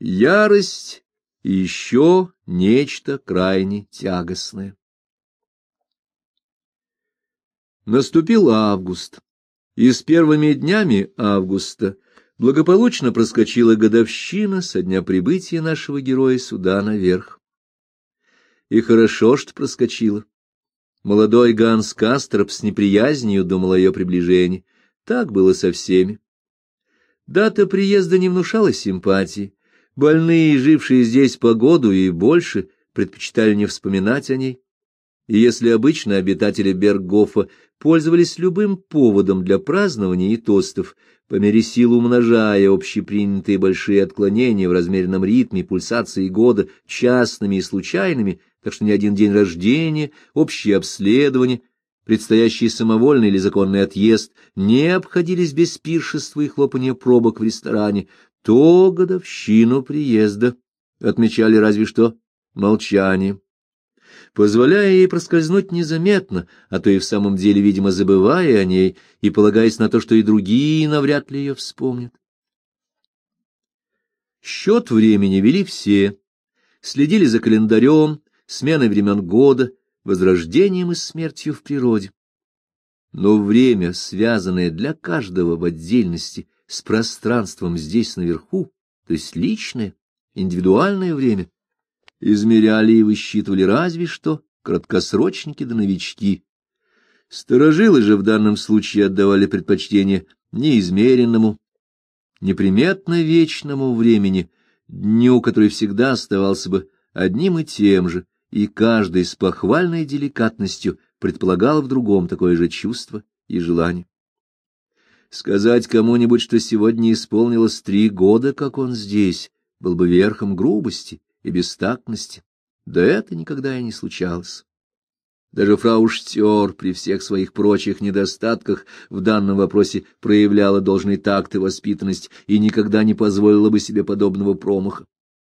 ярость и еще нечто крайне тягостное. Наступил август, и с первыми днями августа благополучно проскочила годовщина со дня прибытия нашего героя сюда наверх. И хорошо, что проскочила. Молодой Ганс Касторп с неприязнью думал о ее приближении. Так было со всеми. Дата приезда не внушала симпатии. Больные, жившие здесь по году и больше, предпочитали не вспоминать о ней. И если обычно обитатели Берггофа пользовались любым поводом для празднования и тостов, по мере сил умножая общепринятые большие отклонения в размеренном ритме пульсации года частными и случайными, так что ни один день рождения, общее обследование, предстоящий самовольный или законный отъезд не обходились без пиршества и хлопания пробок в ресторане, то годовщину приезда отмечали разве что молчанием, позволяя ей проскользнуть незаметно, а то и в самом деле, видимо, забывая о ней и полагаясь на то, что и другие навряд ли ее вспомнят. Счет времени вели все, следили за календарем, сменой времен года, возрождением и смертью в природе. Но время, связанное для каждого в отдельности с пространством здесь наверху, то есть личное, индивидуальное время, измеряли и высчитывали разве что краткосрочники да новички. Старожилы же в данном случае отдавали предпочтение неизмеренному, неприметно вечному времени, дню, который всегда оставался бы одним и тем же, и каждый с похвальной деликатностью предполагал в другом такое же чувство и желание. Сказать кому-нибудь, что сегодня исполнилось 3 года, как он здесь, был бы верхом грубости и бестактности, да это никогда и не случалось. Даже фрау Штёр при всех своих прочих недостатках в данном вопросе проявляла должный такт и воспитанность и никогда не позволила бы себе подобного промаха.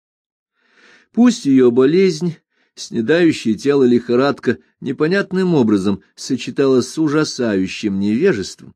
Пусть ее болезнь, снедающая тело лихорадка, непонятным образом сочеталась с ужасающим невежеством.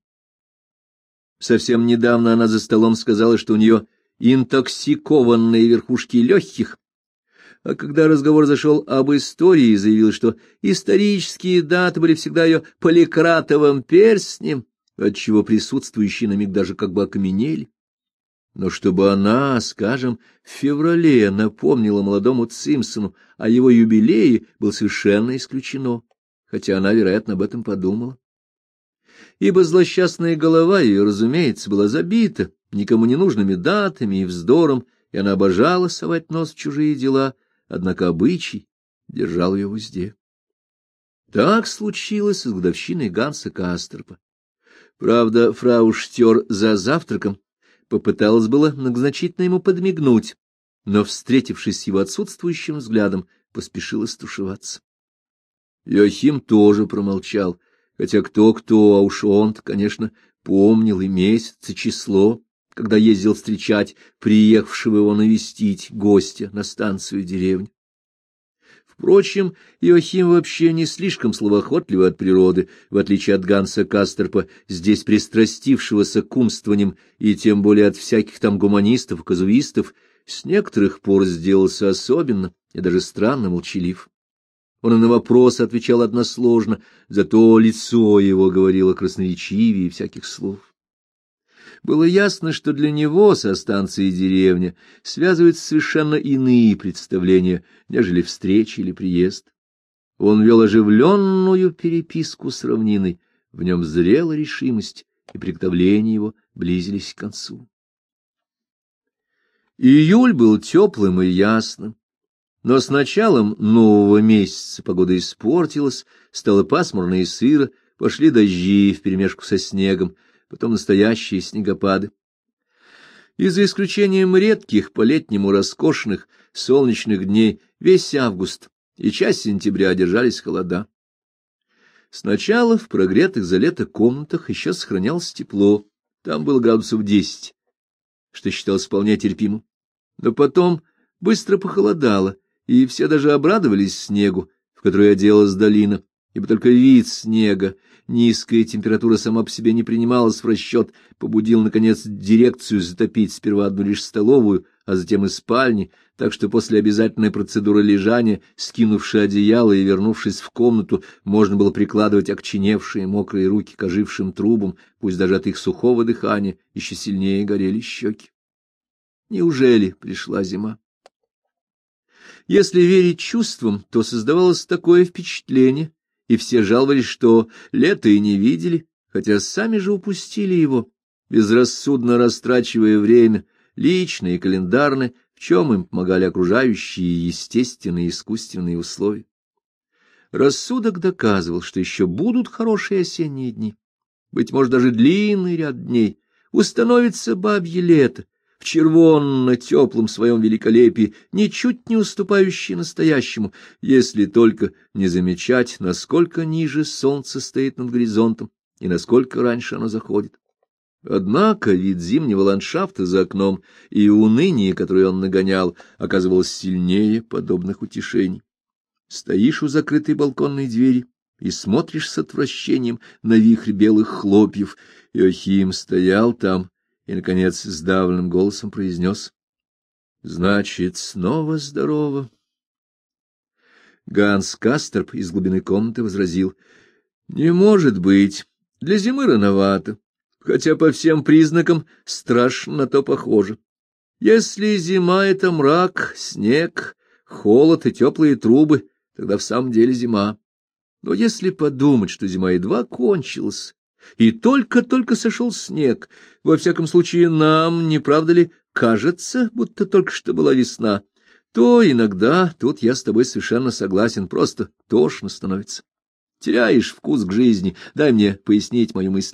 Совсем недавно она за столом сказала, что у нее интоксикованные верхушки легких, а когда разговор зашел об истории, заявила, что исторические даты были всегда ее поликратовым перстнем, отчего присутствующие на миг даже как бы окаменели. Но чтобы она, скажем, в феврале напомнила молодому Цимпсону о его юбилее, было совершенно исключено, хотя она, вероятно, об этом подумала. Ибо злосчастная голова ее, разумеется, была забита никому не нужными датами и вздором, и она обожала совать нос в чужие дела, однако обычай держал ее в узде. Так случилось с годовщиной Ганса Касторпа. Правда, фрау Штёр за завтраком попыталась было многозначительно ему подмигнуть, но, встретившись с его отсутствующим взглядом, поспешила стушеваться. Йоахим тоже промолчал, хотя кто-кто, а уж он-то, конечно, помнил и месяц, и число, когда ездил встречать приехавшего его навестить гостя на станцию деревни. Впрочем, Йоахим вообще не слишком словоохотливый от природы, в отличие от Ганса Касторпа, здесь пристрастившегося к умствованиям и тем более от всяких там гуманистов, казуистов, с некоторых пор сделался особенно и даже странно молчалив. Он и на вопросы отвечал односложно, зато лицо его говорило красноречивее всяких слов. Было ясно, что для него со станцией деревня связываются совершенно иные представления, нежели встреча или приезд. Он вел оживленную переписку с равниной, в нем зрела решимость, и приготовления его близились к концу. Июль был теплым и ясным, но с началом нового месяца погода испортилась, стало пасмурно и сыро, пошли дожди вперемешку со снегом, потом настоящие снегопады. И за исключением редких по-летнему роскошных солнечных дней весь август и часть сентября держались холода. Сначала в прогретых за лето комнатах еще сохранялось тепло, там было градусов 10, что считалось вполне терпимым. Но потом быстро похолодало, и все даже обрадовались снегу, в который оделась долина, ибо только вид снега, низкая температура сама по себе не принималась в расчет, побудил, наконец, дирекцию затопить сперва одну лишь столовую, а затем и спальни, так что после обязательной процедуры лежания, скинувши одеяло и вернувшись в комнату, можно было прикладывать окоченевшие мокрые руки к ожившим трубам, пусть даже от их сухого дыхания еще сильнее горели щеки. Неужели пришла зима? Если верить чувствам, то создавалось такое впечатление, и все жаловались, что лето и не видели, хотя сами же упустили его, безрассудно растрачивая время, личное и календарное, в чем им помогали окружающие естественные и искусственные условия. Рассудок доказывал, что еще будут хорошие осенние дни, быть может, даже длинный ряд дней, установится бабье лето, в червонно-теплом своем великолепии, ничуть не уступающий настоящему, если только не замечать, насколько ниже солнце стоит над горизонтом и насколько раньше оно заходит. Однако вид зимнего ландшафта за окном и уныние, которое он нагонял, оказывалось сильнее подобных утешений. Стоишь у закрытой балконной двери и смотришь с отвращением на вихрь белых хлопьев. Иоахим стоял там и, наконец, сдавленным голосом произнес: «Значит, снова здорово». Ганс Касторп из глубины комнаты возразил: «Не может быть, для зимы рановато, хотя по всем признакам страшно на то похоже. Если зима — это мрак, снег, холод и теплые трубы, тогда в самом деле зима. Но если подумать, что зима едва кончилась, и только-только сошел снег, во всяком случае нам, не правда ли, кажется, будто только что была весна, то иногда, тут я с тобой совершенно согласен, просто тошно становится. Теряешь вкус к жизни. Дай мне пояснить мою мысль.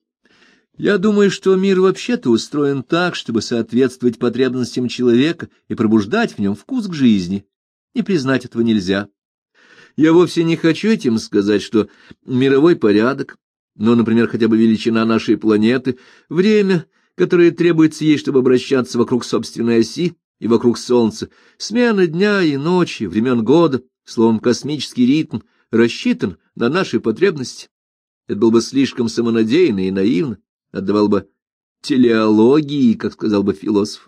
Я думаю, что мир вообще-то устроен так, чтобы соответствовать потребностям человека и пробуждать в нем вкус к жизни. Не признать этого нельзя. Я вовсе не хочу этим сказать, что мировой порядок, но, например, хотя бы величина нашей планеты, время, которое требуется ей, чтобы обращаться вокруг собственной оси и вокруг Солнца, смена дня и ночи, времен года, словом, космический ритм, рассчитан на наши потребности. Это было бы слишком самонадеянно и наивно, отдавал бы телеологии, как сказал бы философ.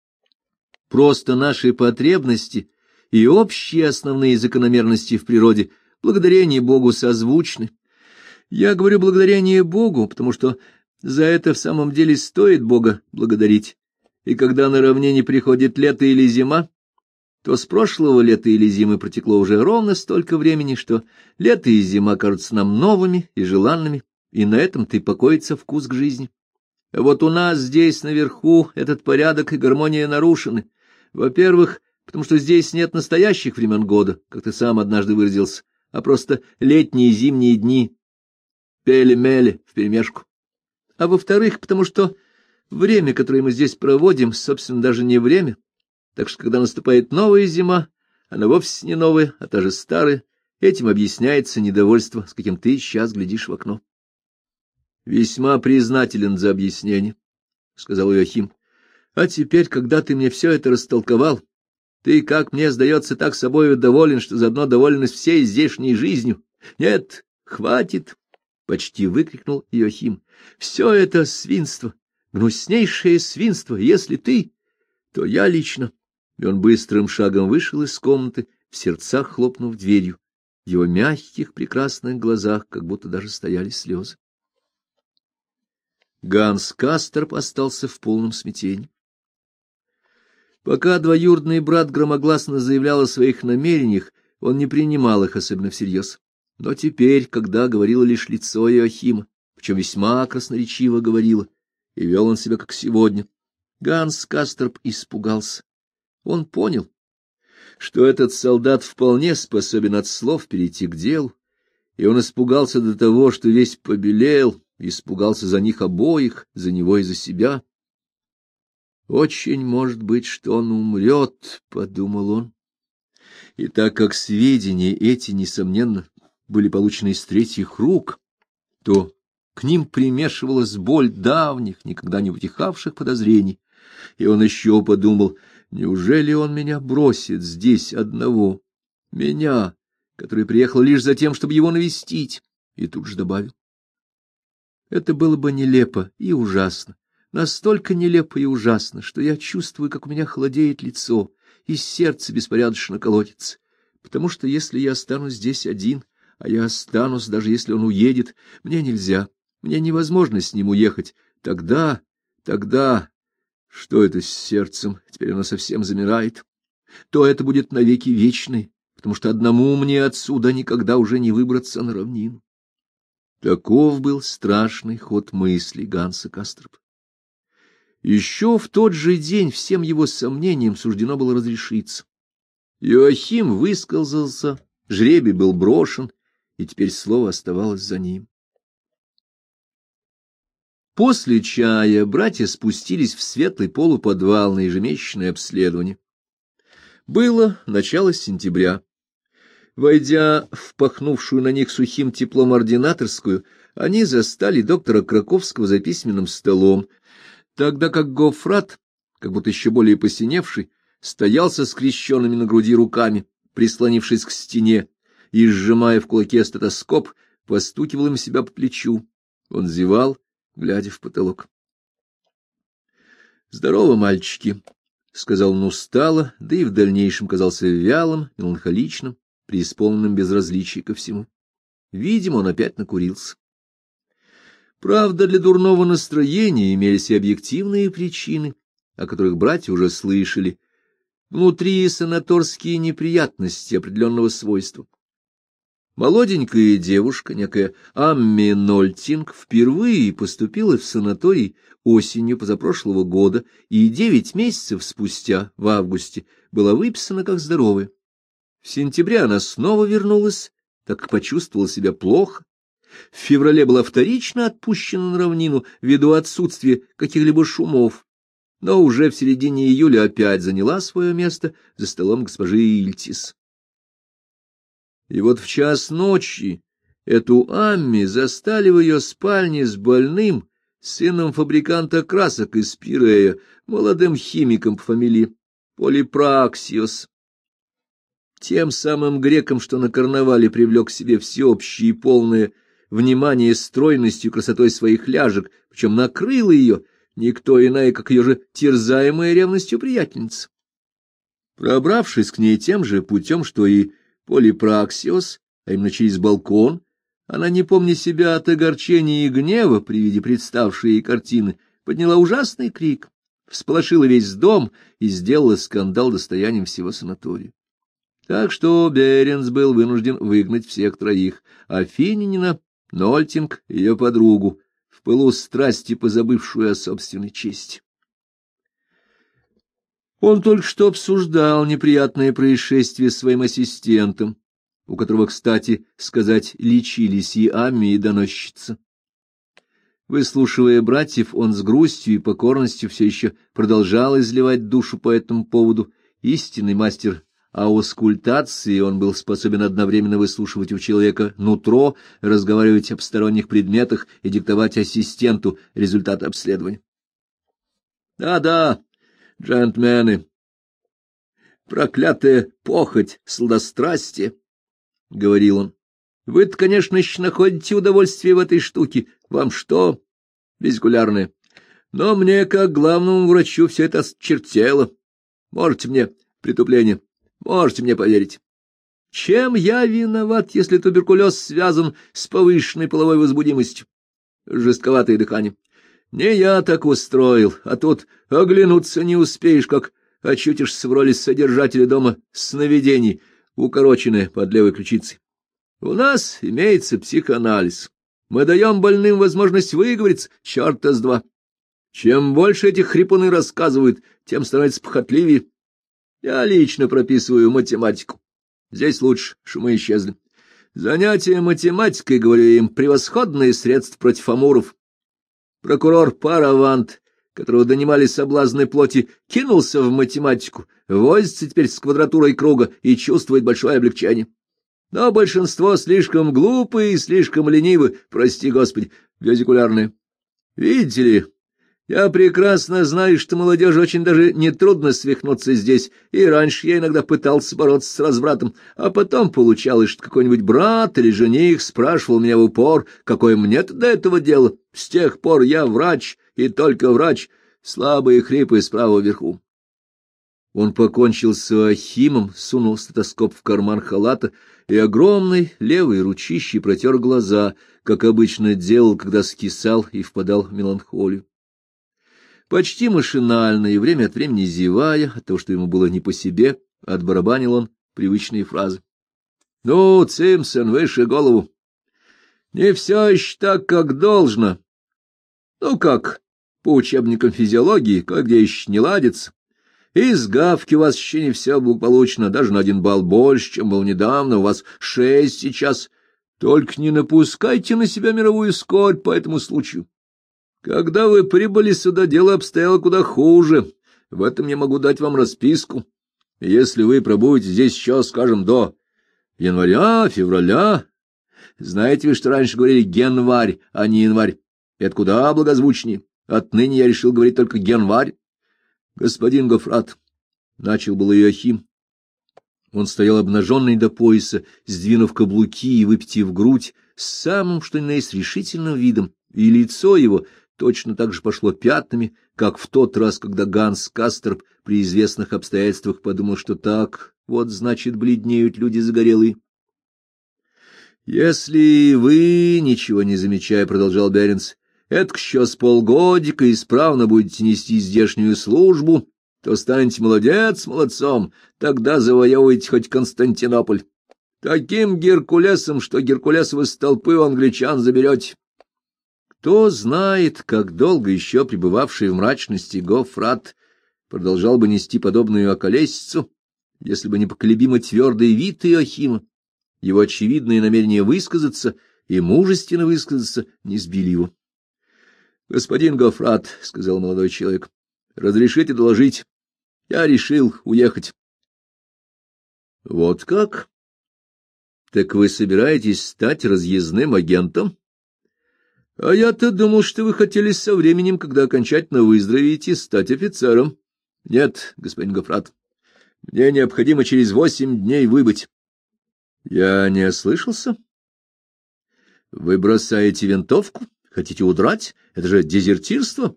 Просто наши потребности и общие основные закономерности в природе благодарение Богу созвучны. Я говорю благодарение Богу, потому что за это в самом деле стоит Бога благодарить. И когда на равнине приходит лето или зима, то с прошлого лета или зимы протекло уже ровно столько времени, что лето и зима кажутся нам новыми и желанными, и на этом-то и покоится вкус к жизни. А вот у нас здесь наверху этот порядок и гармония нарушены. Во-первых, потому что здесь нет настоящих времен года, как ты сам однажды выразился, а просто летние и зимние дни, пеле-меле вперемешку. А во-вторых, потому что время, которое мы здесь проводим, собственно, даже не время, так что когда наступает новая зима, она вовсе не новая, а та же старая. Этим объясняется недовольство, с каким ты сейчас глядишь в окно. — Весьма признателен за объяснение, — сказал Иоахим. — А теперь, когда ты мне все это растолковал, ты, как мне сдается, так собою доволен, что заодно доволен всей здешней жизнью. Нет, хватит, — почти выкрикнул Иоахим. — Все это свинство, гнуснейшее свинство. Если ты, то я лично. И он быстрым шагом вышел из комнаты, в сердцах хлопнув дверью. В его мягких, прекрасных глазах как будто даже стояли слезы. Ганс Касторп остался в полном смятении. Пока двоюродный брат громогласно заявлял о своих намерениях, он не принимал их особенно всерьез. Но теперь, когда говорило лишь лицо Иоахима, причем весьма красноречиво говорило, и вел он себя как сегодня, Ганс Касторп испугался. Он понял, что этот солдат вполне способен от слов перейти к делу, и он испугался до того, что весь побелел, испугался за них обоих, за него и за себя. «Очень может быть, что он умрет», — подумал он. И так как сведения эти, несомненно, были получены из третьих рук, то к ним примешивалась боль давних, никогда не утихавших подозрений, и он еще подумал: неужели он меня бросит здесь одного, меня, который приехал лишь за тем, чтобы его навестить, и тут же добавил: это было бы нелепо и ужасно, настолько нелепо и ужасно, что я чувствую, как у меня холодеет лицо, и сердце беспорядочно колотится, потому что если я останусь здесь один, а я останусь, даже если он уедет, мне нельзя, мне невозможно с ним уехать, тогда... Что это с сердцем? Теперь оно совсем замирает. То это будет навеки вечный, потому что одному мне отсюда никогда уже не выбраться на равнину. Таков был страшный ход мыслей Ганса Касторпа. Еще в тот же день всем его сомнениям суждено было разрешиться. Иоахим высказался, жребий был брошен, и теперь слово оставалось за ним. После чая братья спустились в светлый полуподвал на ежемесячное обследование. Было начало сентября. Войдя в пахнувшую на них сухим теплом ординаторскую, они застали доктора Краковского за письменным столом, тогда как Гоффрат, как будто еще более посиневший, стоял со скрещенными на груди руками, прислонившись к стене, и, сжимая в кулаке стетоскоп, постукивал им себя по плечу. Он зевал, глядя в потолок. — Здорово, мальчики, — сказал он устало, да и в дальнейшем казался вялым, меланхоличным, преисполненным безразличия ко всему. Видимо, он опять накурился. Правда, для дурного настроения имелись и объективные причины, о которых братья уже слышали. Внутри санаторские неприятности определенного свойства. Молоденькая девушка, некая Амми Нольтинг, впервые поступила в санаторий осенью позапрошлого года и 9 месяцев спустя, в августе, была выписана как здоровая. В сентябре она снова вернулась, так как почувствовала себя плохо. В феврале была вторично отпущена на равнину ввиду отсутствия каких-либо шумов, но уже в середине июля опять заняла свое место за столом госпожи Ильтис. И вот в час ночи эту Амми застали в ее спальне с больным, сыном фабриканта красок из Пирея, молодым химиком по фамилии Полипраксиос. Тем самым греком, что на карнавале привлек к себе всеобщее и полное внимание стройностью и красотой своих ляжек, причем накрыла ее никто иная, как ее же терзаемая ревностью приятельница. Пробравшись к ней тем же путем, что и Полипраксиос, а именно через балкон, она, не помня себя от огорчения и гнева при виде представшей ей картины, подняла ужасный крик, всполошила весь дом и сделала скандал достоянием всего санатория. Так что Беренс был вынужден выгнать всех троих, а Фининина, Нольтинг и ее подругу, в пылу страсти позабывшую о собственной чести. Он только что обсуждал неприятное происшествие с своим ассистентом, у которого, кстати сказать, лечились и Амми, и доносчица. Выслушивая братьев, он с грустью и покорностью все еще продолжал изливать душу по этому поводу. Истинный мастер аускультации, он был способен одновременно выслушивать у человека нутро, разговаривать об сторонних предметах и диктовать ассистенту результаты обследования. Да, джентльмены, проклятая похоть, сладострастие, — говорил он. Вы-то, конечно, еще находите удовольствие в этой штуке. Вам что? Визикулярное. Но мне, как главному врачу, все это осточертело. Можете мне притупление, можете мне поверить. Чем я виноват, если туберкулез связан с повышенной половой возбудимостью? Жестковатое дыхание. Не я так устроил, а тут оглянуться не успеешь, как очутишься в роли содержателя дома сновидений, укороченная под левой ключицей. У нас имеется психоанализ. Мы даем больным возможность выговориться, черта с два. Чем больше этих хрипуны рассказывают, тем становится похотливее. Я лично прописываю математику. Здесь лучше, шумы исчезли. Занятие математикой, говорю я им, превосходное средство против амуров. Прокурор Паравант, которого донимали соблазны плоти, кинулся в математику, возится теперь с квадратурой круга и чувствует большое облегчение. Но большинство слишком глупы и слишком ленивы, прости господи, визикулярные. Видите ли, я прекрасно знаю, что молодежи очень даже нетрудно свихнуться здесь, и раньше я иногда пытался бороться с развратом, а потом получалось, что какой-нибудь брат или жених спрашивал меня в упор, какое мне-то до этого дело. С тех пор я врач и только врач, слабые хрипы справа вверху. Он покончил с Ахимом, сунул стетоскоп в карман халата и огромной левой ручищей протер глаза, как обычно делал, когда скисал и впадал в меланхолию. Почти машинально и время от времени зевая, от того, что ему было не по себе, отбарабанил он привычные фразы. — Ну, Симпсон, выше голову. Не все еще так, как должно. Ну как, по учебникам физиологии, кое-где еще не ладится. Из гавки у вас еще не все благополучно, даже на 1 балл больше, чем был недавно, у вас 6 сейчас. Только не напускайте на себя мировую скорбь по этому случаю. Когда вы прибыли сюда, дело обстояло куда хуже. В этом я могу дать вам расписку. Если вы пробудете здесь еще, скажем, до января, февраля... Знаете вы, что раньше говорили генварь, а не январь? Это куда благозвучнее. Отныне я решил говорить только генварь. Господин Гоффрат, — начал был Иоахим. Он стоял обнаженный до пояса, сдвинув каблуки и выпитив грудь, с самым что ни на есть решительным видом, и лицо его точно так же пошло пятнами, как в тот раз, когда Ганс Касторп при известных обстоятельствах подумал, что так вот, значит, бледнеют люди загорелые. «Если вы, ничего не замечая, — продолжал Беренс, — этак еще с полгодика исправно будете нести здешнюю службу, то станете молодцом, тогда завоевываете хоть Константинополь. Таким Геркулесом, что Геркулесова с толпы у англичан заберете». Кто знает, как долго еще пребывавший в мрачности Гоффрат продолжал бы нести подобную околесицу, если бы не поколебимо твердый вид Иоахима. Его очевидное намерение высказаться и мужественно высказаться не сбили его. — Господин Гоффрат, — сказал молодой человек, — разрешите доложить. Я решил уехать. — Вот как? Так вы собираетесь стать разъездным агентом? — А я-то думал, что вы хотели со временем, когда окончательно выздоровеете, стать офицером. — Нет, господин Гоффрат, мне необходимо через 8 дней выбыть. Я не ослышался? Вы бросаете винтовку? Хотите удрать? Это же дезертирство.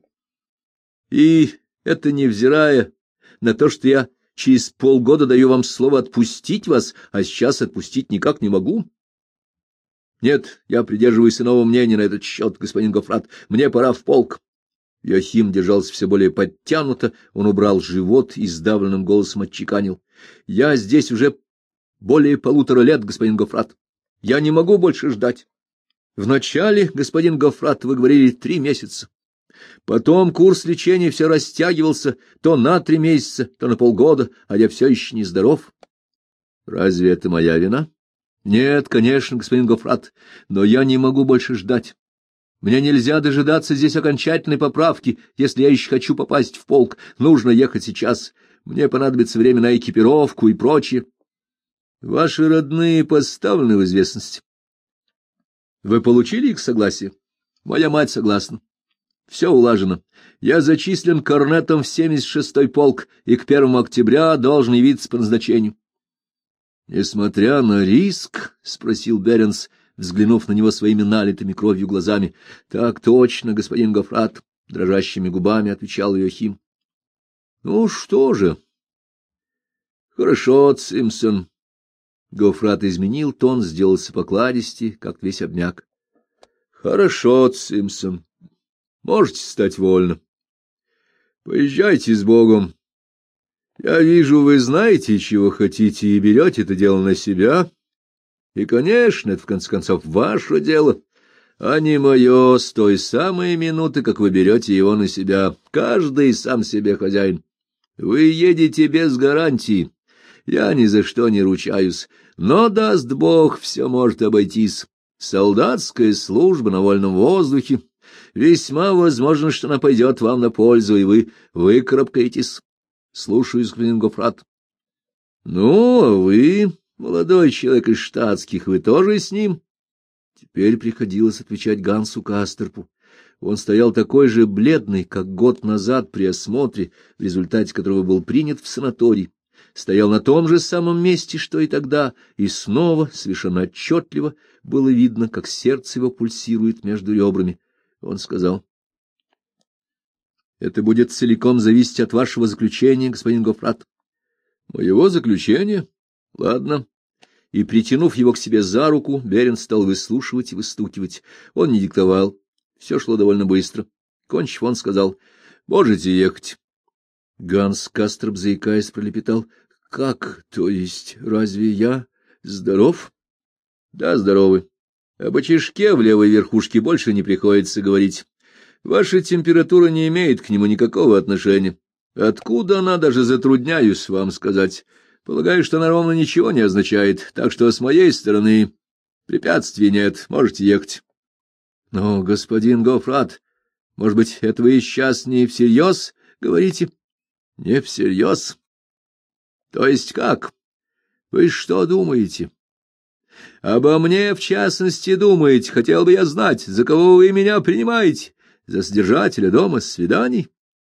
И это невзирая на то, что я через полгода даю вам слово отпустить вас, а сейчас отпустить никак не могу. Нет, я придерживаюсь иного мнения на этот счет, господин Гоффрат. Мне пора в полк. Иоахим держался все более подтянуто, он убрал живот и сдавленным голосом отчеканил. Я здесь уже более 1,5 лет, господин Гоффрат. Я не могу больше ждать. Вначале, господин Гоффрат, вы говорили 3 месяца. Потом курс лечения все растягивался то на 3 месяца, то на полгода, а я все еще нездоров. Разве это моя вина? Нет, конечно, господин Гоффрат, но я не могу больше ждать. Мне нельзя дожидаться здесь окончательной поправки, если я еще хочу попасть в полк. Нужно ехать сейчас. Мне понадобится время на экипировку и прочее. Ваши родные поставлены в известность. Вы получили их согласие? Моя мать согласна. Все улажено. Я зачислен корнетом в 76-й полк и к 1 октября должен явиться по назначению. Несмотря на риск, — спросил Беренс, взглянув на него своими налитыми кровью глазами. — Так точно, господин Гоффрат, — дрожащими губами отвечал Иоахим. — Ну что же? — Хорошо, Симпсон. Гоффрат изменил тон, сделался покладистей, как весь обмяк. — Хорошо, Симпсон. Можете стать вольно. Поезжайте с Богом. Я вижу, вы знаете, чего хотите, и берете это дело на себя. И, конечно, это, в конце концов, ваше дело, а не мое, с той самой минуты, как вы берете его на себя. Каждый сам себе хозяин. Вы едете без гарантии. Я ни за что не ручаюсь, но, даст Бог, все может обойтись. Солдатская служба на вольном воздухе. Весьма возможно, что она пойдет вам на пользу, и вы выкарабкаетесь. Слушаю, господин Гоффрат. Ну, а вы, молодой человек из штатских, вы тоже с ним? Теперь приходилось отвечать Гансу Касторпу. Он стоял такой же бледный, как год назад при осмотре, в результате которого был принят в санаторий. Стоял на том же самом месте, что и тогда, и снова, совершенно отчетливо, было видно, как сердце его пульсирует между ребрами. Он сказал: Это будет целиком зависеть от вашего заключения, господин Гоффрат. Моего заключения? Ладно. И, притянув его к себе за руку, Берен стал выслушивать и выстукивать. Он не диктовал. Все шло довольно быстро. Кончив, он сказал: «Можете ехать». Ганс Касторп, заикаясь, пролепетал: «Как? То есть, разве я здоров?» «Да, здоровы. Об очишке в левой верхушке больше не приходится говорить. Ваша температура не имеет к нему никакого отношения. Откуда она, даже затрудняюсь вам сказать. Полагаю, что она ровно ничего не означает, так что с моей стороны препятствий нет, можете ехать». «Но, господин Гоффрат, может быть, это вы сейчас не всерьез говорите?» «Не всерьез? То есть как? Вы что думаете? Обо мне, в частности, думаете? Хотел бы я знать, за кого вы меня принимаете? За содержателя дома свиданий?